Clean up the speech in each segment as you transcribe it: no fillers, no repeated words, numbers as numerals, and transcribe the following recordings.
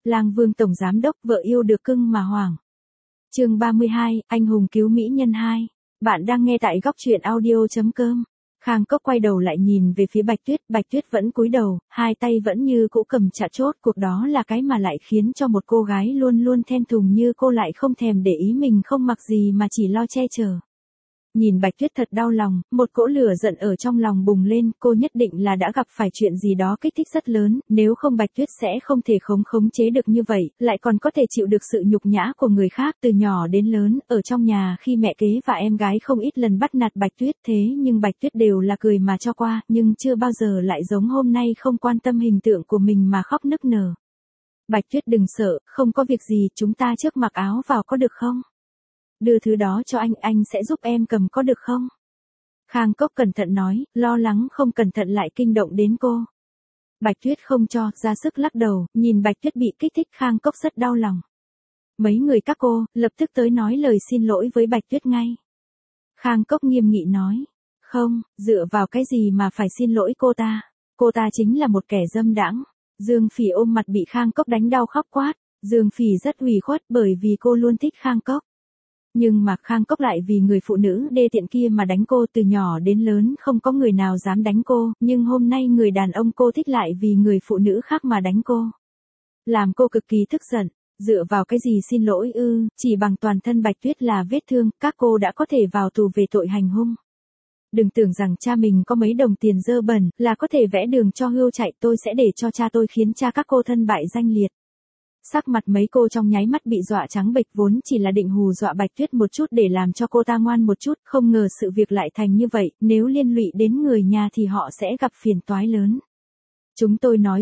Lang Vương tổng giám đốc vợ yêu được cưng mà hoảng. Chương 32, anh hùng cứu mỹ nhân 2. Bạn đang nghe tại góc truyện audio.com. Khang Cốc quay đầu lại nhìn về phía Bạch Tuyết vẫn cúi đầu, hai tay vẫn như cũ cầm chặt chốt, cuộc đó là cái mà lại khiến cho một cô gái luôn luôn thẹn thùng như cô lại không thèm để ý mình không mặc gì mà chỉ lo che chở. Nhìn Bạch Tuyết thật đau lòng, một cỗ lửa giận ở trong lòng bùng lên, cô nhất định là đã gặp phải chuyện gì đó kích thích rất lớn, nếu không Bạch Tuyết sẽ không thể khống chế được như vậy, lại còn có thể chịu được sự nhục nhã của người khác. Từ nhỏ đến lớn, ở trong nhà khi mẹ kế và em gái không ít lần bắt nạt Bạch Tuyết, thế nhưng Bạch Tuyết đều là cười mà cho qua, nhưng chưa bao giờ lại giống hôm nay không quan tâm hình tượng của mình mà khóc nức nở. Bạch Tuyết đừng sợ, không có việc gì, chúng ta trước mặc áo vào có được không? Đưa thứ đó cho anh sẽ giúp em cầm có được không? Khang Cốc cẩn thận nói, lo lắng không cẩn thận lại kinh động đến cô. Bạch Tuyết không cho, ra sức lắc đầu, nhìn Bạch Tuyết bị kích thích Khang Cốc rất đau lòng. Mấy người các cô, lập tức tới nói lời xin lỗi với Bạch Tuyết ngay. Khang Cốc nghiêm nghị nói, không, dựa vào cái gì mà phải xin lỗi cô ta chính là một kẻ dâm đãng. Dương Phỉ ôm mặt bị Khang Cốc đánh đau khóc quát, Dương Phỉ rất ủy khuất bởi vì cô luôn thích Khang Cốc. Nhưng mà Khang Cốc lại vì người phụ nữ đê tiện kia mà đánh cô, từ nhỏ đến lớn không có người nào dám đánh cô, nhưng hôm nay người đàn ông cô thích lại vì người phụ nữ khác mà đánh cô. Làm cô cực kỳ tức giận, dựa vào cái gì xin lỗi ư, chỉ bằng toàn thân Bạch Tuyết là vết thương, các cô đã có thể vào tù về tội hành hung. Đừng tưởng rằng cha mình có mấy đồng tiền dơ bẩn, là có thể vẽ đường cho hươu chạy, tôi sẽ để cho cha tôi khiến cha các cô thân bại danh liệt. Sắc mặt mấy cô trong nháy mắt bị dọa trắng bệch, vốn chỉ là định hù dọa Bạch Tuyết một chút để làm cho cô ta ngoan một chút, không ngờ sự việc lại thành như vậy, nếu liên lụy đến người nhà thì họ sẽ gặp phiền toái lớn. Chúng tôi nói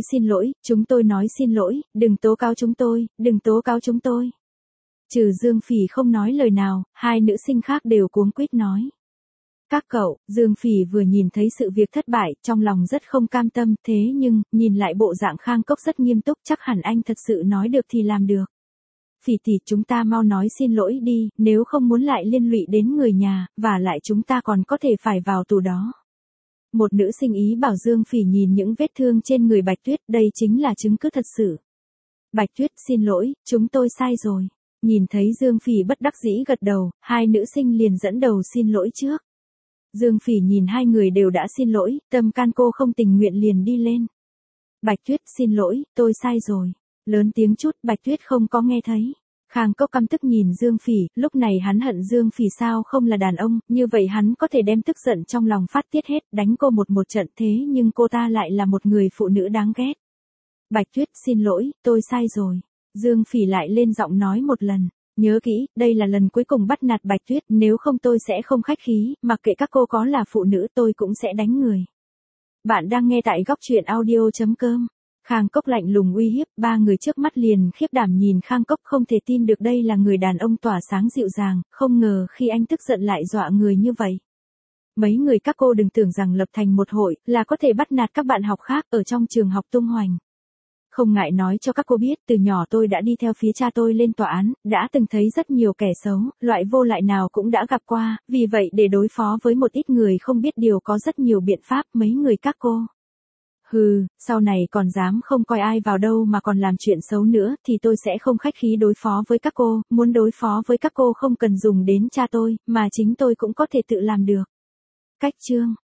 xin lỗi, đừng tố cáo chúng tôi. Trừ Dương Phỉ không nói lời nào, hai nữ sinh khác đều cuống quýt nói. Các cậu, Dương Phỉ vừa nhìn thấy sự việc thất bại, trong lòng rất không cam tâm, thế nhưng, nhìn lại bộ dạng Khang Cốc rất nghiêm túc, chắc hẳn anh thật sự nói được thì làm được. Phỉ tỷ, chúng ta mau nói xin lỗi đi, nếu không muốn lại liên lụy đến người nhà, và lại chúng ta còn có thể phải vào tù đó. Một nữ sinh ý bảo Dương Phỉ nhìn những vết thương trên người Bạch Tuyết, đây chính là chứng cứ thật sự. Bạch Tuyết, xin lỗi, chúng tôi sai rồi. Nhìn thấy Dương Phỉ bất đắc dĩ gật đầu, hai nữ sinh liền dẫn đầu xin lỗi trước. Dương Phỉ nhìn hai người đều đã xin lỗi, tâm can cô không tình nguyện liền đi lên. Bạch Tuyết, xin lỗi, tôi sai rồi. Lớn tiếng chút, Bạch Tuyết không có nghe thấy. Khang Cốc căm tức nhìn Dương Phỉ, lúc này hắn hận Dương Phỉ sao không là đàn ông, như vậy hắn có thể đem tức giận trong lòng phát tiết hết, đánh cô một trận, thế nhưng cô ta lại là một người phụ nữ đáng ghét. Bạch Tuyết, xin lỗi, tôi sai rồi. Dương Phỉ lại lên giọng nói một lần. Nhớ kỹ, đây là lần cuối cùng bắt nạt Bạch Tuyết, nếu không tôi sẽ không khách khí, mặc kệ các cô có là phụ nữ tôi cũng sẽ đánh người. Bạn đang nghe tại góc truyện audio.com. Khang Cốc lạnh lùng uy hiếp, ba người trước mắt liền khiếp đảm nhìn Khang Cốc, không thể tin được đây là người đàn ông tỏa sáng dịu dàng, không ngờ khi anh tức giận lại dọa người như vậy. Mấy người các cô đừng tưởng rằng lập thành một hội, là có thể bắt nạt các bạn học khác ở trong trường học tung hoành. Không ngại nói cho các cô biết, từ nhỏ tôi đã đi theo phía cha tôi lên tòa án, đã từng thấy rất nhiều kẻ xấu, loại vô lại nào cũng đã gặp qua, vì vậy để đối phó với một ít người không biết điều có rất nhiều biện pháp, mấy người các cô. Hừ, sau này còn dám không coi ai vào đâu mà còn làm chuyện xấu nữa, thì tôi sẽ không khách khí đối phó với các cô, muốn đối phó với các cô không cần dùng đến cha tôi, mà chính tôi cũng có thể tự làm được. Cách chương